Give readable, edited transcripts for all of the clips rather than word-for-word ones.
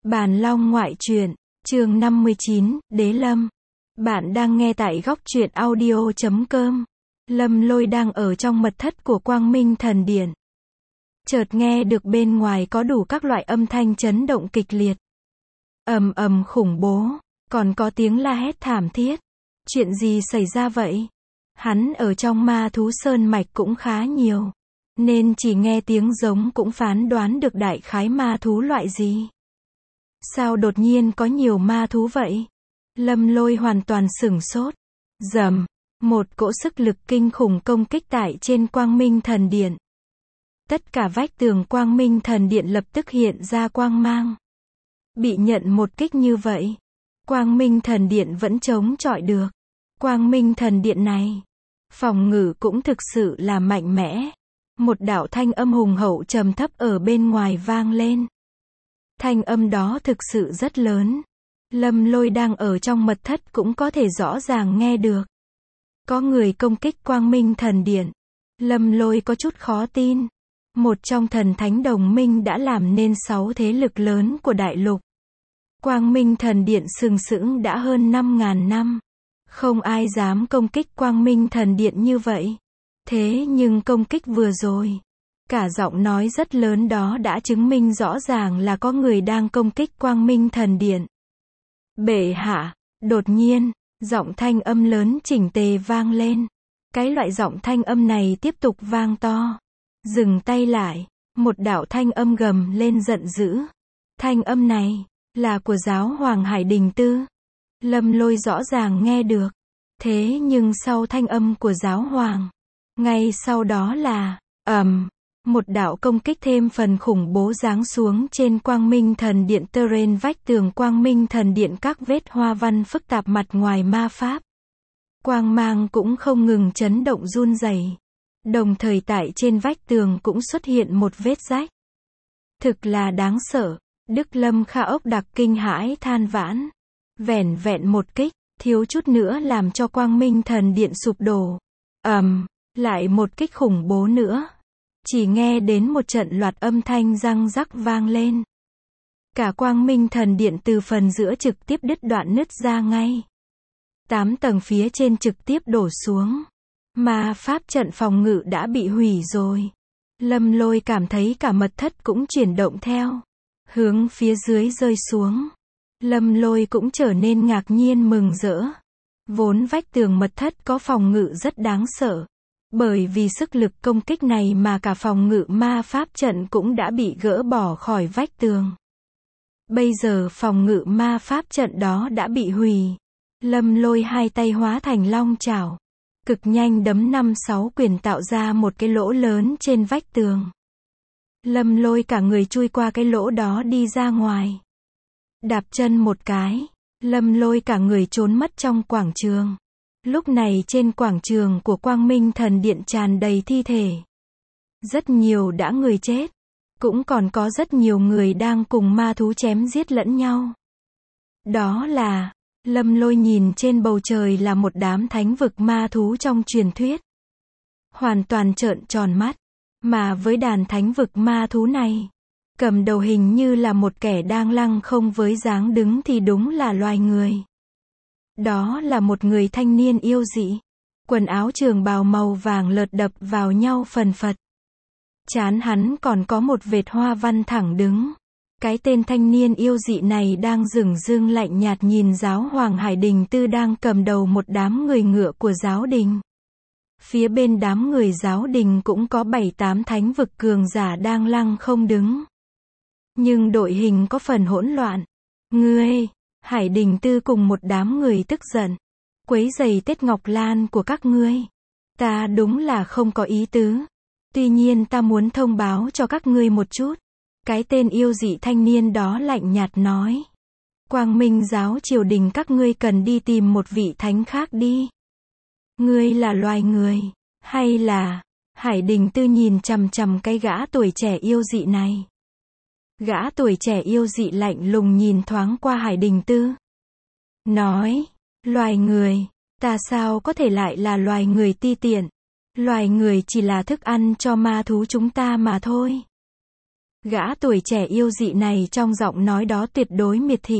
Bàn Long ngoại truyện, chương 59, Đế Lâm. Bạn đang nghe tại góc truyện audio.com. Lâm Lôi đang ở trong mật thất của Quang Minh Thần Điện. Chợt nghe được bên ngoài có đủ các loại âm thanh chấn động kịch liệt. Ầm ầm khủng bố, còn có tiếng la hét thảm thiết. Chuyện gì xảy ra vậy? Hắn ở trong ma thú sơn mạch cũng khá nhiều, nên chỉ nghe tiếng giống cũng phán đoán được đại khái ma thú loại gì. Sao đột nhiên có nhiều ma thú vậy? Lâm Lôi hoàn toàn sửng sốt. Rầm, một cỗ sức lực kinh khủng công kích tại trên Quang Minh Thần Điện. Tất cả vách tường Quang Minh Thần Điện lập tức hiện ra quang mang. Bị nhận một kích như vậy, Quang Minh Thần Điện vẫn chống chọi được. Quang Minh Thần Điện này, phòng ngự cũng thực sự là mạnh mẽ. Một đạo thanh âm hùng hậu trầm thấp ở bên ngoài vang lên. Thanh âm đó thực sự rất lớn. Lâm Lôi đang ở trong mật thất cũng có thể rõ ràng nghe được. Có người công kích Quang Minh Thần Điện. Lâm Lôi có chút khó tin. Một trong thần thánh đồng minh đã làm nên 6 thế lực lớn của đại lục. Quang Minh Thần Điện sừng sững đã hơn 5.000 năm. Không ai dám công kích Quang Minh Thần Điện như vậy. Thế nhưng công kích vừa rồi, cả giọng nói rất lớn đó đã chứng minh rõ ràng là có người đang công kích Quang Minh Thần Điện. Bệ hạ, đột nhiên, giọng thanh âm lớn chỉnh tề vang lên. Cái loại giọng thanh âm này tiếp tục vang to. Dừng tay lại, một đạo thanh âm gầm lên giận dữ. Thanh âm này, là của giáo hoàng Hải Đình Tư. Lâm Lôi rõ ràng nghe được. Thế nhưng sau thanh âm của giáo hoàng, ngay sau đó là, một đạo công kích thêm phần khủng bố giáng xuống trên Quang Minh Thần Điện. Terrain vách tường Quang Minh Thần Điện các vết hoa văn phức tạp mặt ngoài ma pháp. Quang mang cũng không ngừng chấn động run rẩy. Đồng thời tại trên vách tường cũng xuất hiện một vết rách. Thực là đáng sợ. Đức Lâm Kha ốc đặc kinh hãi than vãn. Vẻn vẹn một kích, thiếu chút nữa làm cho Quang Minh Thần Điện sụp đổ. Lại một kích khủng bố nữa. Chỉ nghe đến một trận loạt âm thanh răng rắc vang lên. Cả Quang Minh Thần Điện từ phần giữa trực tiếp đứt đoạn nứt ra ngay. 8 tầng phía trên trực tiếp đổ xuống. Mà pháp trận phòng ngự đã bị hủy rồi. Lâm Lôi cảm thấy cả mật thất cũng chuyển động theo. Hướng phía dưới rơi xuống. Lâm Lôi cũng trở nên ngạc nhiên mừng rỡ. Vốn vách tường mật thất có phòng ngự rất đáng sợ. Bởi vì sức lực công kích này mà cả phòng ngự ma pháp trận cũng đã bị gỡ bỏ khỏi vách tường. Bây giờ phòng ngự ma pháp trận đó đã bị hủy. Lâm Lôi hai tay hóa thành long chảo. Cực nhanh đấm 5-6 quyền tạo ra một cái lỗ lớn trên vách tường. Lâm Lôi cả người chui qua cái lỗ đó đi ra ngoài. Đạp chân một cái, Lâm Lôi cả người trốn mất trong quảng trường. Lúc này trên quảng trường của Quang Minh Thần Điện tràn đầy thi thể. Rất nhiều đã người chết. Cũng còn có rất nhiều người đang cùng ma thú chém giết lẫn nhau. Đó là, Lâm Lôi nhìn trên bầu trời là một đám thánh vực ma thú trong truyền thuyết. Hoàn toàn trợn tròn mắt. Mà với đàn thánh vực ma thú này, cầm đầu hình như là một kẻ đang lăng không với dáng đứng thì đúng là loài người. Đó là một người thanh niên yêu dị. Quần áo trường bào màu vàng lợt đập vào nhau phần phật. Trán hắn còn có một vệt hoa văn thẳng đứng. Cái tên thanh niên yêu dị này đang dửng dưng lạnh nhạt nhìn giáo hoàng Hải Đình Tư đang cầm đầu một đám người ngựa của giáo đình. Phía bên đám người giáo đình cũng có 7-8 thánh vực cường giả đang lăng không đứng. Nhưng đội hình có phần hỗn loạn. Ngươi, Hải Đình Tư cùng một đám người tức giận. Quấy rầy Tết Ngọc Lan của các ngươi. Ta đúng là không có ý tứ. Tuy nhiên ta muốn thông báo cho các ngươi một chút. Cái tên yêu dị thanh niên đó lạnh nhạt nói. Quang Minh giáo triều đình các ngươi cần đi tìm một vị thánh khác đi. Ngươi là loài người, hay là... Hải Đình Tư nhìn chằm chằm cái gã tuổi trẻ yêu dị này. Gã tuổi trẻ yêu dị lạnh lùng nhìn thoáng qua Hải Đình Tư. Nói, loài người, ta sao có thể lại là loài người ti tiện. Loài người chỉ là thức ăn cho ma thú chúng ta mà thôi. Gã tuổi trẻ yêu dị này trong giọng nói đó tuyệt đối miệt thị.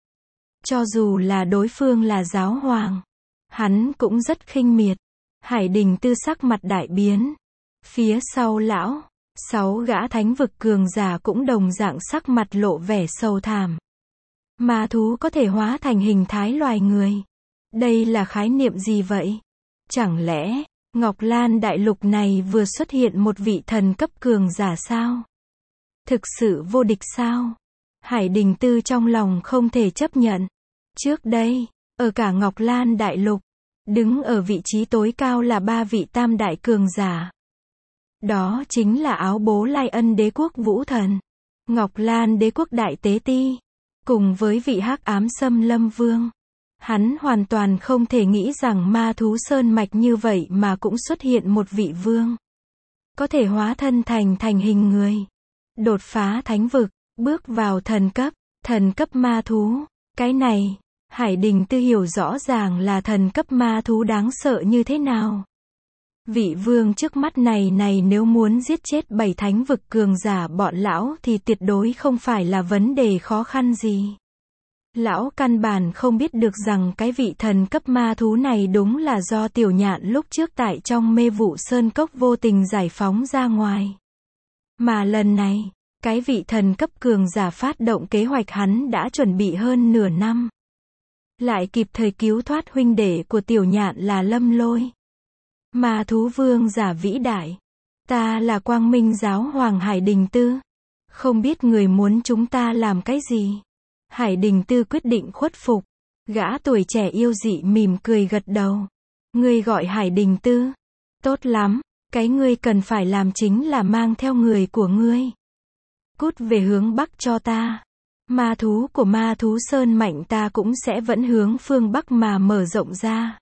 Cho dù là đối phương là giáo hoàng, hắn cũng rất khinh miệt. Hải Đình Tư sắc mặt đại biến. Phía sau lão, 6 gã thánh vực cường giả cũng đồng dạng sắc mặt lộ vẻ sầu thảm. Ma thú có thể hóa thành hình thái loài người. Đây là khái niệm gì vậy? Chẳng lẽ, Ngọc Lan đại lục này vừa xuất hiện một vị thần cấp cường giả sao? Thực sự vô địch sao? Hải Đình Tư trong lòng không thể chấp nhận. Trước đây, ở cả Ngọc Lan đại lục, đứng ở vị trí tối cao là 3 vị tam đại cường giả. Đó chính là áo bố Lai Ân đế quốc Vũ Thần, Ngọc Lan đế quốc Đại Tế Ti, cùng với vị Hắc Ám Xâm Lâm Vương. Hắn hoàn toàn không thể nghĩ rằng ma thú sơn mạch như vậy mà cũng xuất hiện một vị vương. Có thể hóa thân thành hình người. Đột phá thánh vực, bước vào thần cấp ma thú. Cái này, Hải Đình Tư hiểu rõ ràng là thần cấp ma thú đáng sợ như thế nào. Vị vương trước mắt này nếu muốn giết chết 7 thánh vực cường giả bọn lão thì tuyệt đối không phải là vấn đề khó khăn gì. Lão căn bản không biết được rằng cái vị thần cấp ma thú này đúng là do Tiểu Nhạn lúc trước tại trong mê vụ sơn cốc vô tình giải phóng ra ngoài. Mà lần này, cái vị thần cấp cường giả phát động kế hoạch hắn đã chuẩn bị hơn nửa năm. Lại kịp thời cứu thoát huynh đệ của Tiểu Nhạn là Lâm Lôi. Ma thú vương giả vĩ đại. Ta là Quang Minh giáo hoàng Hải Đình Tư. Không biết người muốn chúng ta làm cái gì? Hải Đình Tư quyết định khuất phục. Gã tuổi trẻ yêu dị mỉm cười gật đầu. Ngươi gọi Hải Đình Tư. Tốt lắm, cái ngươi cần phải làm chính là mang theo người của ngươi. Cút về hướng Bắc cho ta. Ma thú của ma thú sơn mạnh ta cũng sẽ vẫn hướng phương Bắc mà mở rộng ra.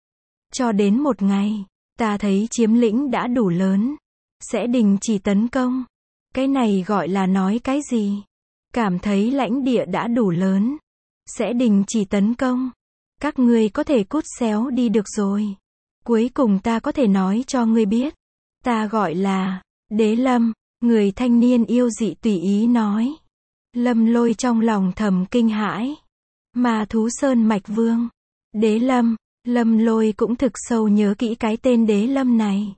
Cho đến một ngày, ta thấy chiếm lĩnh đã đủ lớn. Sẽ đình chỉ tấn công. Cái này gọi là nói cái gì? Cảm thấy lãnh địa đã đủ lớn. Sẽ đình chỉ tấn công. Các ngươi có thể cút xéo đi được rồi. Cuối cùng ta có thể nói cho ngươi biết. Ta gọi là Đế Lâm. Người thanh niên yêu dị tùy ý nói. Lâm Lôi trong lòng thầm kinh hãi. Ma thú sơn mạch vương. Đế Lâm. Lâm Lôi cũng thực sâu nhớ kỹ cái tên Đế Lâm này.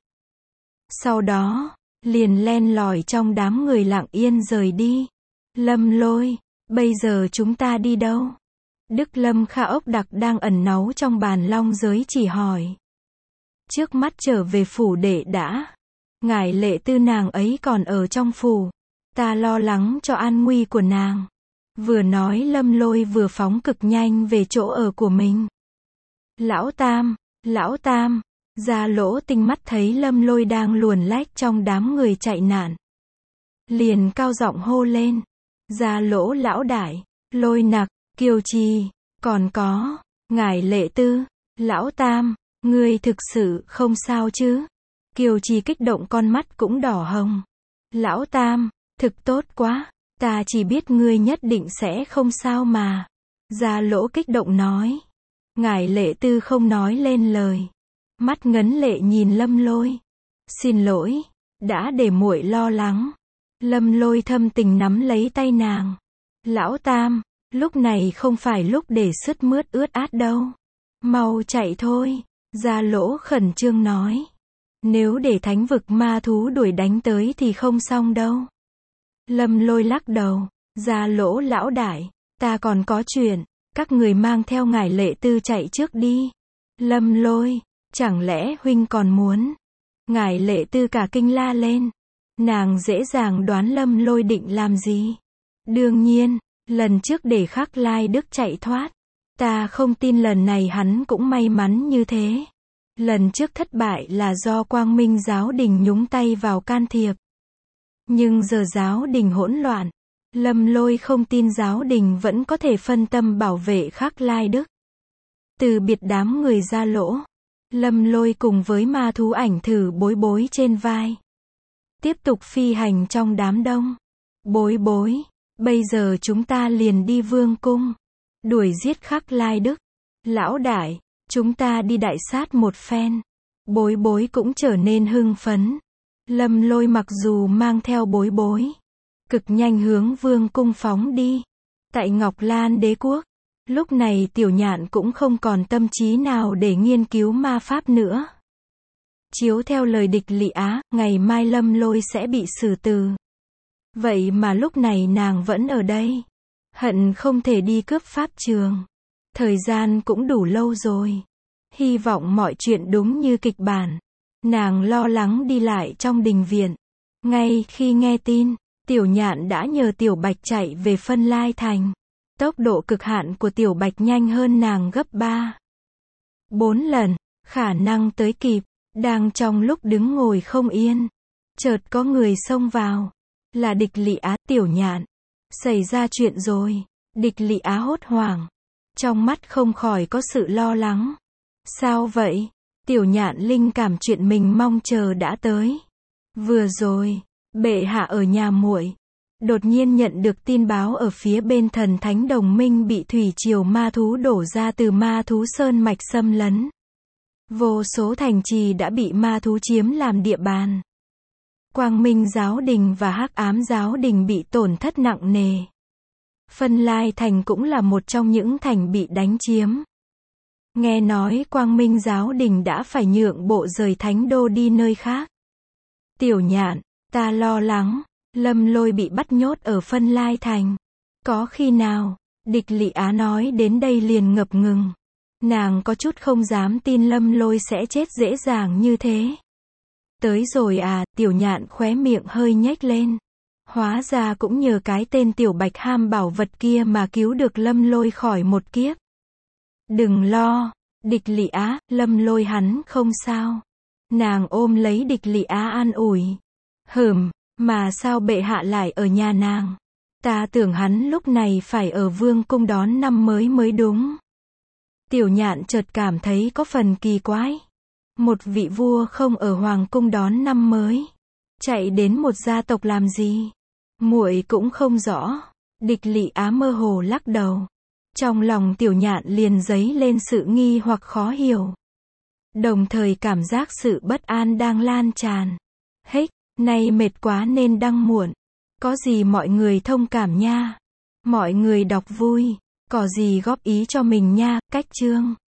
Sau đó, liền len lỏi trong đám người lặng yên rời đi. Lâm Lôi, bây giờ chúng ta đi đâu? Đức Lâm Kha ốc đặc đang ẩn náu trong bàn long giới chỉ hỏi. Trước mắt trở về phủ đệ đã. Ngải Lệ Tư nàng ấy còn ở trong phủ. Ta lo lắng cho an nguy của nàng. Vừa nói Lâm Lôi vừa phóng cực nhanh về chỗ ở của mình. Lão Tam, Gia Lỗ Tinh mắt thấy Lâm Lôi đang luồn lách trong đám người chạy nạn. Liền cao giọng hô lên. Gia Lỗ lão đại, Lôi Nặc, Kiều Trì, còn có, Ngải Lệ Tư, Lão Tam, ngươi thực sự không sao chứ? Kiều Trì kích động con mắt cũng đỏ hồng. Lão Tam, thực tốt quá, ta chỉ biết ngươi nhất định sẽ không sao mà. Gia Lỗ kích động nói. Ngải Lệ Tư không nói lên lời. Mắt ngấn lệ nhìn Lâm Lôi. Xin lỗi, đã để muội lo lắng. Lâm Lôi thâm tình nắm lấy tay nàng. Lão Tam, lúc này không phải lúc để sứt mướt ướt át đâu. Mau chạy thôi, Gia Lỗ khẩn trương nói. Nếu để thánh vực ma thú đuổi đánh tới thì không xong đâu. Lâm Lôi lắc đầu. Gia Lỗ lão đại, ta còn có chuyện. Các người mang theo Ngải Lệ Tư chạy trước đi. Lâm Lôi, chẳng lẽ huynh còn muốn? Ngải Lệ Tư cả kinh la lên. Nàng dễ dàng đoán Lâm Lôi định làm gì. Đương nhiên, lần trước để Khắc Lai Đức chạy thoát. Ta không tin lần này hắn cũng may mắn như thế. Lần trước thất bại là do Quang Minh giáo đình nhúng tay vào can thiệp. Nhưng giờ giáo đình hỗn loạn. Lâm Lôi không tin giáo đình vẫn có thể phân tâm bảo vệ Khắc Lai Đức. Từ biệt đám người Gia Lỗ, Lâm Lôi cùng với ma thú ảnh thử bối bối trên vai. Tiếp tục phi hành trong đám đông. Bối bối, bây giờ chúng ta liền đi vương cung. Đuổi giết Khắc Lai Đức. Lão đại, chúng ta đi đại sát một phen. Bối bối cũng trở nên hưng phấn. Lâm Lôi mặc dù mang theo bối bối, cực nhanh hướng vương cung phóng đi. Tại Ngọc Lan Đế quốc, lúc này Tiểu Nhạn cũng không còn tâm trí nào để nghiên cứu ma pháp nữa. Chiếu theo lời Địch Lị Á, ngày mai Lâm Lôi sẽ bị xử tử. Vậy mà lúc này nàng vẫn ở đây. Hận không thể đi cướp pháp trường. Thời gian cũng đủ lâu rồi. Hy vọng mọi chuyện đúng như kịch bản. Nàng lo lắng đi lại trong đình viện. Ngay khi nghe tin, Tiểu Nhạn đã nhờ Tiểu Bạch chạy về Phân Lai Thành. Tốc độ cực hạn của Tiểu Bạch nhanh hơn nàng gấp 3-4 lần, khả năng tới kịp. Đang trong lúc đứng ngồi không yên, chợt có người xông vào. Là Địch Lị Á. Tiểu Nhạn, xảy ra chuyện rồi. Địch Lị Á hốt hoảng, trong mắt không khỏi có sự lo lắng. Sao vậy? Tiểu Nhạn linh cảm chuyện mình mong chờ đã tới. Vừa rồi, bệ hạ ở nhà muội, đột nhiên nhận được tin báo ở phía bên Thần Thánh Đồng Minh bị thủy triều ma thú đổ ra từ Ma Thú Sơn mạch xâm lấn. Vô số thành trì đã bị ma thú chiếm làm địa bàn. Quang Minh Giáo Đình và Hắc Ám Giáo Đình bị tổn thất nặng nề. Phân Lai Thành cũng là một trong những thành bị đánh chiếm. Nghe nói Quang Minh Giáo Đình đã phải nhượng bộ rời Thánh Đô đi nơi khác. Tiểu Nhạn, ta lo lắng, Lâm Lôi bị bắt nhốt ở Phân Lai Thành. Có khi nào? Địch Lị Á nói đến đây liền ngập ngừng. Nàng có chút không dám tin Lâm Lôi sẽ chết dễ dàng như thế. Tới rồi à? Tiểu Nhạn khóe miệng hơi nhếch lên. Hóa ra cũng nhờ cái tên Tiểu Bạch ham bảo vật kia mà cứu được Lâm Lôi khỏi một kiếp. Đừng lo, Địch Lị Á, Lâm Lôi hắn không sao. Nàng ôm lấy Địch Lị Á an ủi. Mà sao bệ hạ lại ở nhà nàng? Ta tưởng hắn lúc này phải ở vương cung đón năm mới đúng. Tiểu Nhạn chợt cảm thấy có phần kỳ quái. Một vị vua không ở hoàng cung đón năm mới, chạy đến một gia tộc làm gì? Muội cũng không rõ. Địch Lị Á mơ hồ lắc đầu. Trong lòng Tiểu Nhạn liền dấy lên sự nghi hoặc khó hiểu. Đồng thời cảm giác sự bất an đang lan tràn. Nay mệt quá nên đăng muộn. Có gì mọi người thông cảm nha. Mọi người đọc vui. Có gì góp ý cho mình nha. Cách chương